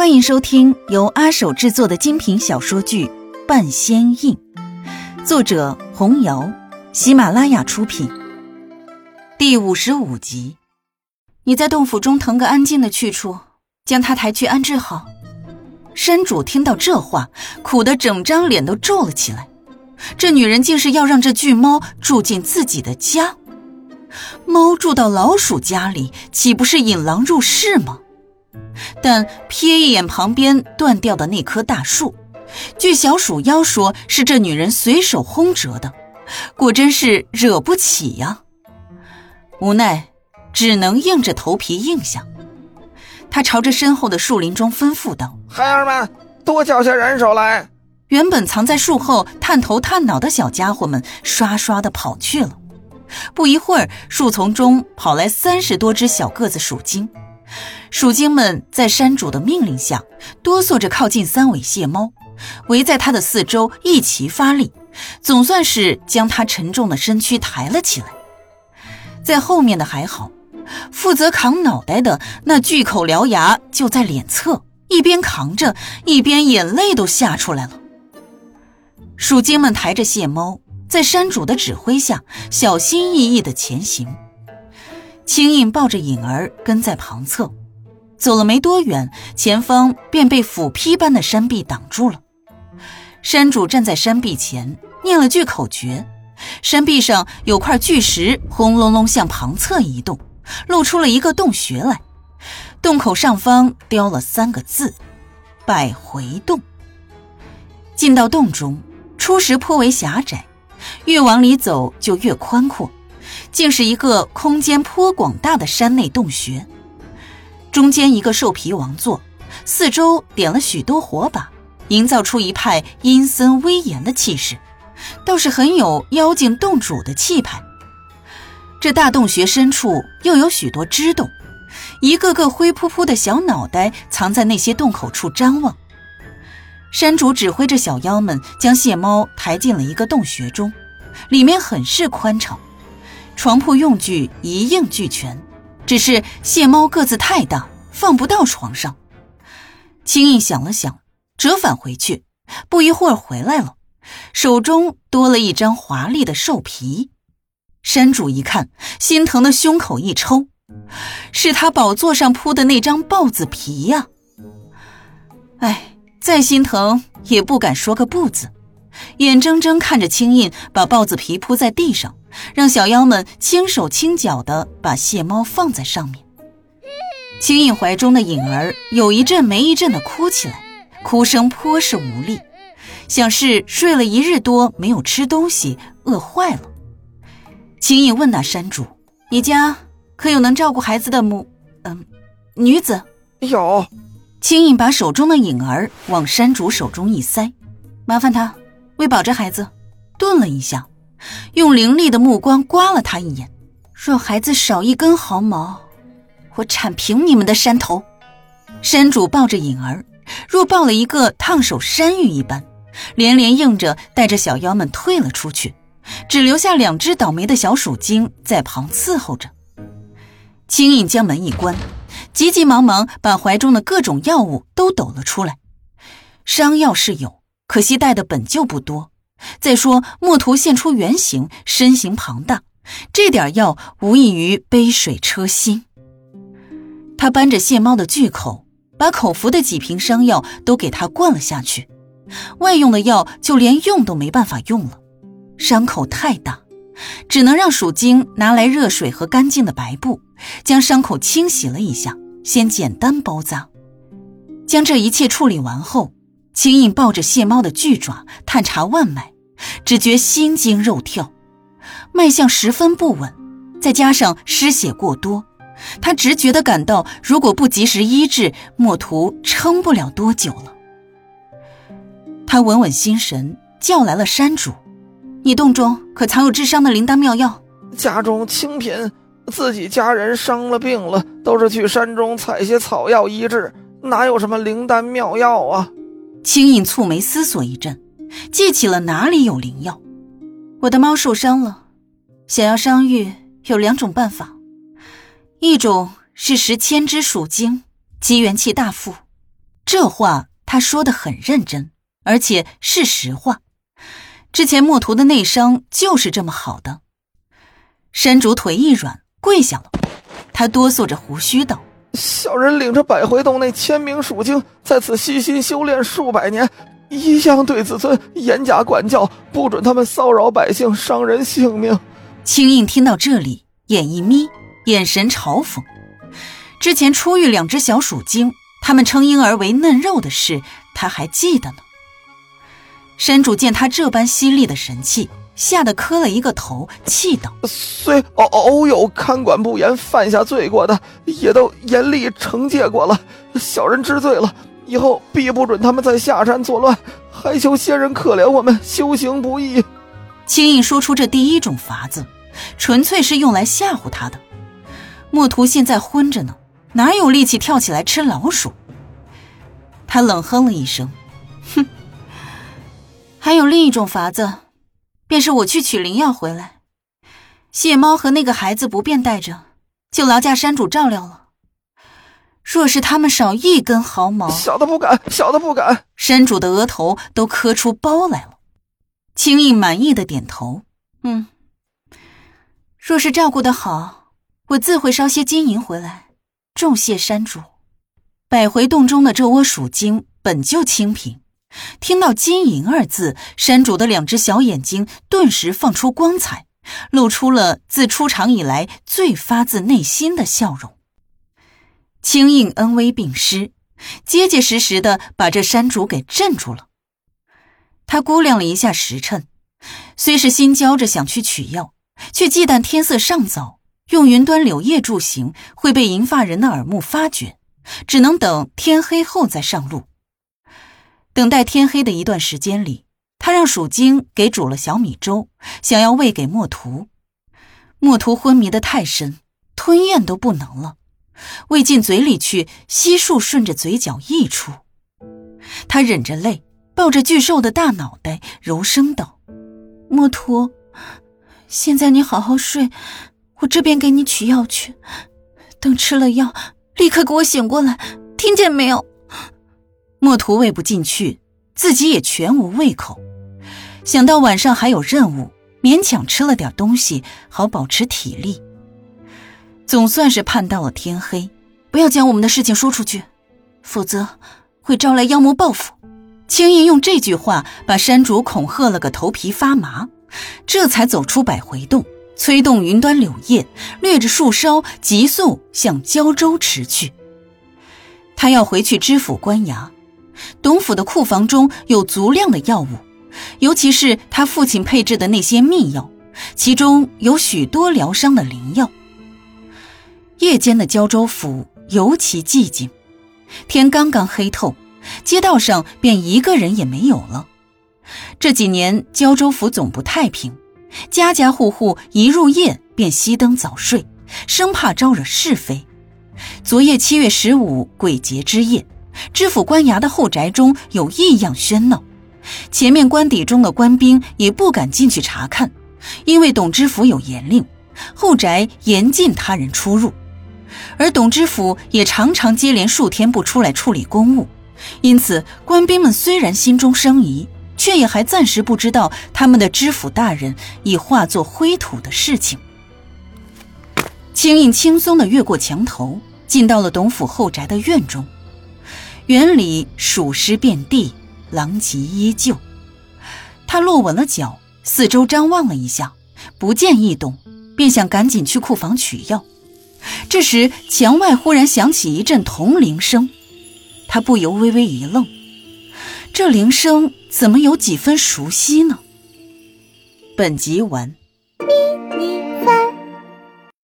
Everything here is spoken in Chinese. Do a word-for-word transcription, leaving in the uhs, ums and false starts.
欢迎收听由阿手制作的精品小说剧《半仙印》，作者红瑶，喜马拉雅出品。第五十五集。你在洞府中腾个安静的去处，将他抬去安置好。山主听到这话，苦得整张脸都皱了起来。这女人竟是要让这巨猫住进自己的家。猫住到老鼠家里，岂不是引狼入室吗？但瞥一眼旁边断掉的那棵大树，据小鼠妖说是这女人随手轰折的，果真是惹不起呀。无奈只能硬着头皮应下。他朝着身后的树林中吩咐道： 孩儿们，多叫些人手来。 原本藏在树后探头探脑的小家伙们刷刷地跑去了。不一会儿，树丛中跑来三十多只小个子鼠精。鼠精们在山主的命令下哆嗦着靠近三尾蟹猫，围在它的四周一齐发力，总算是将它沉重的身躯抬了起来。在后面的还好，负责扛脑袋的那巨口獠牙就在脸侧，一边扛着一边眼泪都吓出来了。鼠精们抬着蟹猫，在山主的指挥下小心翼翼地前行。青印抱着影儿跟在旁侧，走了没多远，前方便被斧劈般的山壁挡住了。山主站在山壁前念了句口诀，山壁上有块巨石轰隆隆向旁侧移动，露出了一个洞穴来。洞口上方雕了三个字：百回洞。进到洞中，初时颇为狭窄，越往里走就越宽阔，竟是一个空间颇广大的山内洞穴。中间一个兽皮王座，四周点了许多火把，营造出一派阴森威严的气势，倒是很有妖精洞主的气派。这大洞穴深处又有许多支洞，一个个灰扑扑的小脑袋藏在那些洞口处张望。山主指挥着小妖们将蟹猫抬进了一个洞穴中，里面很是宽敞，床铺用具一应俱全，只是蟹猫个子太大，放不到床上。青印想了想，折返回去，不一会儿回来了，手中多了一张华丽的兽皮。山主一看，心疼的胸口一抽，是他宝座上铺的那张豹子皮呀、啊！哎，再心疼也不敢说个不字，眼睁睁看着青印把豹子皮铺在地上，让小妖们轻手轻脚地把蟹猫放在上面。青印怀中的影儿有一阵没一阵地哭起来，哭声颇是无力，想是睡了一日多没有吃东西，饿坏了。青印问那山主：你家可有能照顾孩子的母嗯女子？ 有。 青印把手中的影儿往山主手中一塞，麻烦他喂饱这孩子。顿了一下，用凌厉的目光刮了他一眼，若孩子少一根毫毛，我铲平你们的山头。山主抱着影儿，若抱了一个烫手山芋一般，连连应着带着小妖们退了出去，只留下两只倒霉的小鼠精在旁伺候着。青印将门一关，急急忙忙把怀中的各种药物都抖了出来。伤药是有，可惜带的本就不多，再说墨图现出原形，身形庞大，这点药无异于杯水车薪。他扳着蟹猫的巨口，把口服的几瓶伤药都给他灌了下去，外用的药就连用都没办法用了，伤口太大，只能让鼠精拿来热水和干净的白布，将伤口清洗了一下，先简单包扎。将这一切处理完后，青印抱着蟹猫的巨爪探查腕脉，只觉心惊肉跳，脉象十分不稳，再加上失血过多，他直觉地感到如果不及时医治，墨图撑不了多久了。他稳稳心神，叫来了山主：你洞中可藏有治伤的灵丹妙药？ 家中清贫，自己家人伤了病了，都是去山中采些草药医治，哪有什么灵丹妙药啊？ 青印蹙眉思索一阵，记起了哪里有灵药。我的猫受伤了，想要伤愈有两种办法，一种是食千只鼠精，其元气大富， 这话他说得很认真，而且是实话。之前墨图的内伤就是这么好的。山主腿一软，跪下了。他哆嗦着胡须道： 小人领着百回洞内千名属精，在此悉心修炼数百年，一向对子孙严加管教，不准他们骚扰百姓，伤人性命。 青印听到这里，眼一眯，眼神嘲讽。之前出狱两只小属精，他们称婴儿为嫩肉的事，他还记得呢。山主见他这般犀利的神气，吓得磕了一个头，气道： 虽偶偶有看管不严犯下罪过的，也都严厉惩戒过了，小人知罪了，以后必不准他们再下山作乱，还求先人可怜我们修行不易。 青印说出这第一种法子，纯粹是用来吓唬他的。墨图现在昏着呢，哪有力气跳起来吃老鼠？他冷哼了一声，哼，还有另一种法子，便是我去取灵药回来，谢猫和那个孩子不便带着，就劳驾山主照料了。若是他们少一根毫毛， 小的不敢，小的不敢。 山主的额头都磕出包来了。青印满意的点头，嗯，若是照顾得好，我自会捎些金银回来，重谢山主。百回洞中的这窝属精本就清贫，听到金银二字，山主的两只小眼睛顿时放出光彩，露出了自出场以来最发自内心的笑容。青印恩威并施，结结实实的把这山主给镇住了。他估量了一下时辰，虽是心焦着想去取药，却忌惮天色尚早，用云端柳叶助行会被银发人的耳目发觉，只能等天黑后再上路。等待天黑的一段时间里，他让属精给煮了小米粥，想要喂给墨图。墨图昏迷得太深，吞咽都不能了，喂进嘴里去，悉数顺着嘴角溢出。他忍着泪，抱着巨兽的大脑袋，柔声道：墨图，现在你好好睡，我这边给你取药去，等吃了药立刻给我醒过来，听见没有？墨图喂不进去，自己也全无胃口，想到晚上还有任务，勉强吃了点东西，好保持体力。总算是盼到了天黑，不要将我们的事情说出去，否则会招来妖魔报复。青印用这句话把山主恐吓了个头皮发麻，这才走出百回洞，催动云端柳叶，掠着树梢急速向胶州驰去。他要回去知府官衙，董府的库房中有足量的药物，尤其是他父亲配制的那些秘药，其中有许多疗伤的灵药。夜间的胶州府尤其寂静，天刚刚黑透，街道上便一个人也没有了。这几年胶州府总不太平，家家户户一入夜便熄灯早睡，生怕招惹是非。昨夜七月十五鬼节之夜，知府官衙的后宅中有异样喧闹，前面官邸中的官兵也不敢进去查看，因为董知府有严令，后宅严禁他人出入。而董知府也常常接连数天不出来处理公务，因此官兵们虽然心中生疑，却也还暂时不知道他们的知府大人已化作灰土的事情。青印轻松地越过墙头，进到了董府后宅的院中。园里鼠尸遍地，狼藉依旧。他落稳了脚，四周张望了一下，不见异动，便想赶紧去库房取药。这时墙外忽然响起一阵铜铃声，他不由微微一愣，这铃声怎么有几分熟悉呢？本集完。